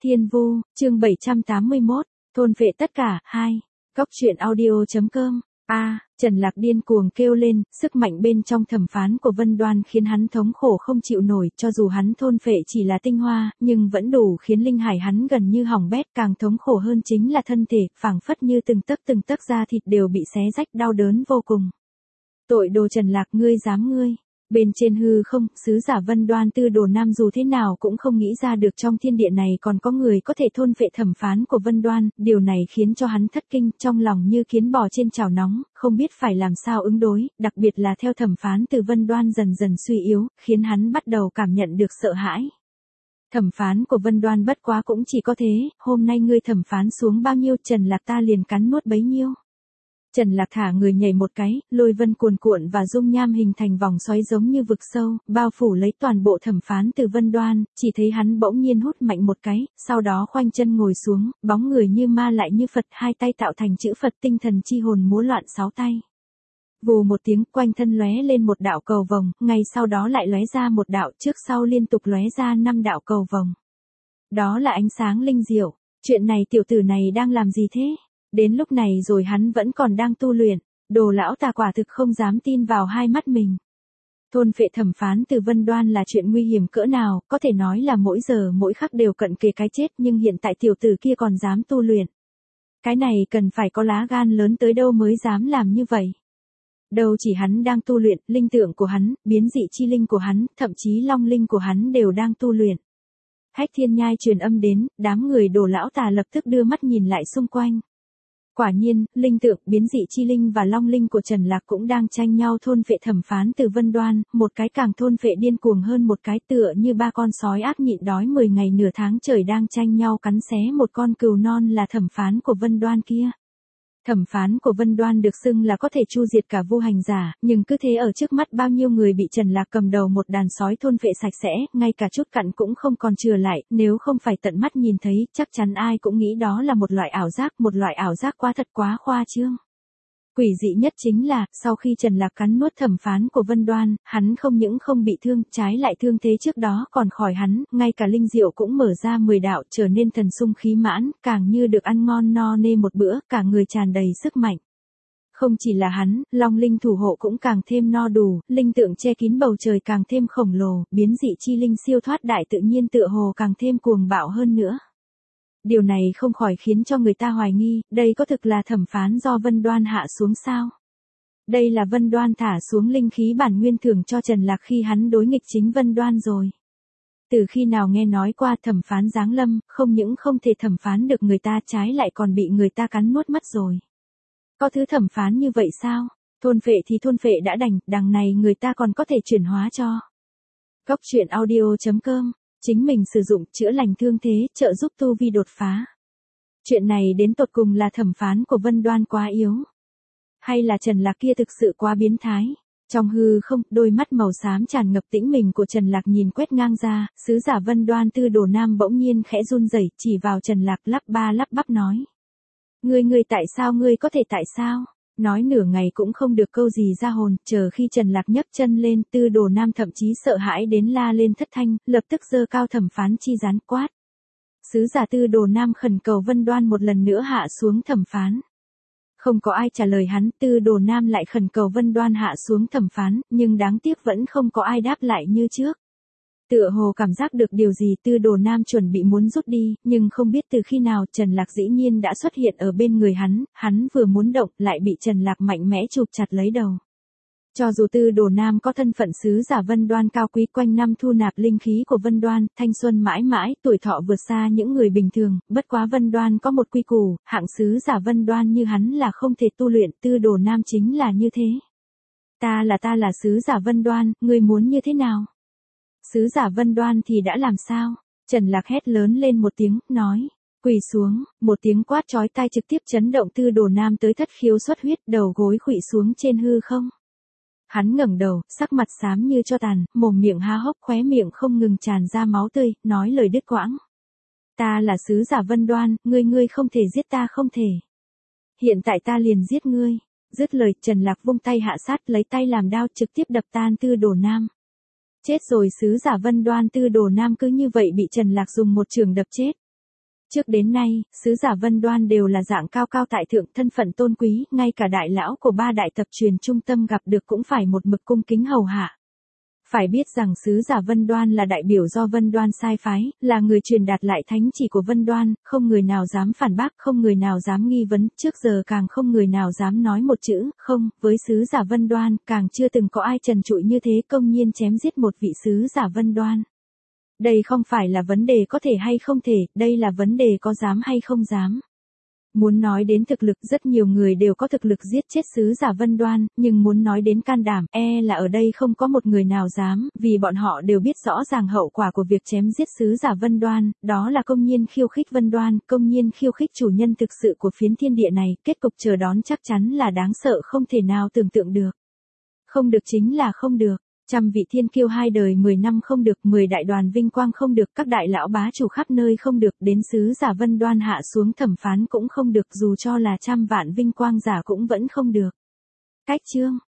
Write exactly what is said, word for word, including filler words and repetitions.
Thiên Vu, chương bảy trăm tám mươi mốt, thôn phệ tất cả, hai. Góc truyện audio.com. A, Trần Lạc điên cuồng kêu lên, sức mạnh bên trong thẩm phán của Vân Đoan khiến hắn thống khổ không chịu nổi, cho dù hắn thôn phệ chỉ là tinh hoa, nhưng vẫn đủ khiến linh hải hắn gần như hỏng bét, càng thống khổ hơn chính là thân thể, phảng phất như từng tấc từng tấc da thịt đều bị xé rách đau đớn vô cùng. Tội đồ Trần Lạc, ngươi dám ngươi. Bên trên hư không, sứ giả Vân Đoan Tư Đồ Nam dù thế nào cũng không nghĩ ra được trong thiên địa này còn có người có thể thôn phệ thẩm phán của Vân Đoan, điều này khiến cho hắn thất kinh, trong lòng như kiến bò trên chảo nóng, không biết phải làm sao ứng đối, đặc biệt là theo thẩm phán từ Vân Đoan dần dần suy yếu, khiến hắn bắt đầu cảm nhận được sợ hãi. Thẩm phán của Vân Đoan bất quá cũng chỉ có thế, hôm nay ngươi thẩm phán xuống bao nhiêu, Trần Lạc ta liền cắn nuốt bấy nhiêu. Trần Lạc thả người nhảy một cái, lôi vân cuồn cuộn và dung nham hình thành vòng xoáy giống như vực sâu, bao phủ lấy toàn bộ thẩm phán từ Vân Đoan, chỉ thấy hắn bỗng nhiên hút mạnh một cái, sau đó khoanh chân ngồi xuống, bóng người như ma lại như Phật, hai tay tạo thành chữ Phật, tinh thần chi hồn múa loạn sáu tay. Vù một tiếng, quanh thân lóe lên một đạo cầu vồng, ngay sau đó lại lóe ra một đạo, trước sau liên tục lóe ra năm đạo cầu vồng. Đó là ánh sáng linh diệu. Chuyện này tiểu tử này đang làm gì thế? Đến lúc này rồi hắn vẫn còn đang tu luyện, Đồ lão tà quả thực không dám tin vào hai mắt mình. Thôn phệ thẩm phán từ Vân Đoan là chuyện nguy hiểm cỡ nào, có thể nói là mỗi giờ mỗi khắc đều cận kề cái chết, nhưng hiện tại tiểu tử kia còn dám tu luyện. Cái này cần phải có lá gan lớn tới đâu mới dám làm như vậy. Đâu chỉ hắn đang tu luyện, linh tượng của hắn, biến dị chi linh của hắn, thậm chí long linh của hắn đều đang tu luyện. Hách Thiên Nhai truyền âm đến, đám người Đồ lão tà lập tức đưa mắt nhìn lại xung quanh. Quả nhiên, linh tượng, biến dị chi linh và long linh của Trần Lạc cũng đang tranh nhau thôn phệ thẩm phán từ Vân Đoan, một cái càng thôn phệ điên cuồng hơn một cái, tựa như ba con sói ác nhịn đói mười ngày nửa tháng trời đang tranh nhau cắn xé một con cừu non là thẩm phán của Vân Đoan kia. Thẩm phán của Vân Đoan được xưng là có thể chu diệt cả vô hành giả, nhưng cứ thế ở trước mắt bao nhiêu người bị Trần Lạc cầm đầu một đàn sói thôn phệ sạch sẽ, ngay cả chút cặn cũng không còn chừa lại, nếu không phải tận mắt nhìn thấy, chắc chắn ai cũng nghĩ đó là một loại ảo giác, một loại ảo giác quá thật quá khoa trương. Quỷ dị nhất chính là, sau khi Trần Lạc cắn nuốt thẩm phán của Vân Đoan, hắn không những không bị thương, trái lại thương thế trước đó còn khỏi hắn, ngay cả linh diệu cũng mở ra mười đạo, trở nên thần sung khí mãn, càng như được ăn ngon no nê một bữa, cả người tràn đầy sức mạnh. Không chỉ là hắn, long linh thủ hộ cũng càng thêm no đủ, linh tượng che kín bầu trời càng thêm khổng lồ, biến dị chi linh siêu thoát đại tự nhiên tựa hồ càng thêm cuồng bạo hơn nữa. Điều này không khỏi khiến cho người ta hoài nghi, đây có thực là thẩm phán do Vân Đoan hạ xuống sao? Đây là Vân Đoan thả xuống linh khí bản nguyên thưởng cho Trần Lạc khi hắn đối nghịch chính Vân Đoan rồi. Từ khi nào nghe nói qua thẩm phán giáng lâm, không những không thể thẩm phán được người ta, trái lại còn bị người ta cắn nuốt mất rồi. Có thứ thẩm phán như vậy sao? Thôn phệ thì thôn phệ đã đành, đằng này người ta còn có thể chuyển hóa cho. Góc truyện audio.com. Chính mình sử dụng chữa lành thương thế, trợ giúp tu vi đột phá. Chuyện này đến tột cùng là thẩm phán của Vân Đoan quá yếu, hay là Trần Lạc kia thực sự quá biến thái? Trong hư không, đôi mắt màu xám tràn ngập tĩnh mình của Trần Lạc nhìn quét ngang ra, sứ giả Vân Đoan Tư Đồ Nam bỗng nhiên khẽ run rẩy, chỉ vào Trần Lạc lắp ba lắp bắp nói: "Ngươi ngươi tại sao ngươi có thể tại sao?" Nói nửa ngày cũng không được câu gì ra hồn, chờ khi Trần Lạc nhấc chân lên, Tư Đồ Nam thậm chí sợ hãi đến la lên thất thanh, lập tức giơ cao thẩm phán chi gián quát. Sứ giả Tư Đồ Nam khẩn cầu Vân Đoan một lần nữa hạ xuống thẩm phán. Không có ai trả lời hắn, Tư Đồ Nam lại khẩn cầu Vân Đoan hạ xuống thẩm phán, nhưng đáng tiếc vẫn không có ai đáp lại như trước. Tựa hồ cảm giác được điều gì, Tư Đồ Nam chuẩn bị muốn rút đi, nhưng không biết từ khi nào Trần Lạc dĩ nhiên đã xuất hiện ở bên người hắn, hắn vừa muốn động lại bị Trần Lạc mạnh mẽ chụp chặt lấy đầu. Cho dù Tư Đồ Nam có thân phận sứ giả Vân Đoan cao quý, quanh năm thu nạp linh khí của Vân Đoan, thanh xuân mãi mãi, tuổi thọ vượt xa những người bình thường, bất quá Vân Đoan có một quy củ, hạng sứ giả Vân Đoan như hắn là không thể tu luyện, Tư Đồ Nam chính là như thế. Ta là ta là sứ giả Vân Đoan, ngươi muốn như thế nào? Sứ giả Vân Đoan thì đã làm sao? Trần Lạc hét lớn lên một tiếng, nói: "Quỳ xuống!" Một tiếng quát chói tai trực tiếp chấn động Tư Đồ Nam tới thất khiếu xuất huyết, đầu gối khuỵu xuống trên hư không. Hắn ngẩng đầu, sắc mặt xám như tro tàn, mồm miệng há hốc, khóe miệng không ngừng tràn ra máu tươi, nói lời đứt quãng: "Ta là sứ giả Vân Đoan, ngươi ngươi không thể giết ta, không thể. Hiện tại ta liền giết ngươi." Dứt lời, Trần Lạc vung tay hạ sát, lấy tay làm đao trực tiếp đập tan Tư Đồ Nam. Chết rồi, sứ giả Vân Đoan Tư Đồ Nam cứ như vậy bị Trần Lạc dùng một chưởng đập chết. Trước đến nay, sứ giả Vân Đoan đều là dạng cao cao tại thượng, thân phận tôn quý, ngay cả đại lão của ba đại tập truyền trung tâm gặp được cũng phải một mực cung kính hầu hạ. Phải biết rằng sứ giả Vân Đoan là đại biểu do Vân Đoan sai phái, là người truyền đạt lại thánh chỉ của Vân Đoan, không người nào dám phản bác, không người nào dám nghi vấn, trước giờ càng không người nào dám nói một chữ, không, với sứ giả Vân Đoan, càng chưa từng có ai trần trụi như thế công nhiên chém giết một vị sứ giả Vân Đoan. Đây không phải là vấn đề có thể hay không thể, đây là vấn đề có dám hay không dám. Muốn nói đến thực lực, rất nhiều người đều có thực lực giết chết sứ giả Vân Đoan, nhưng muốn nói đến can đảm, e là ở đây không có một người nào dám, vì bọn họ đều biết rõ ràng hậu quả của việc chém giết sứ giả Vân Đoan, đó là công nhiên khiêu khích Vân Đoan, công nhiên khiêu khích chủ nhân thực sự của phiến thiên địa này, kết cục chờ đón chắc chắn là đáng sợ không thể nào tưởng tượng được. Không được chính là không được. Trăm vị thiên kiêu hai đời mười năm không được, mười đại đoàn vinh quang không được, các đại lão bá chủ khắp nơi không được, đến sứ giả Vân Đoan hạ xuống thẩm phán cũng không được, dù cho là trăm vạn vinh quang giả cũng vẫn không được. Cách chương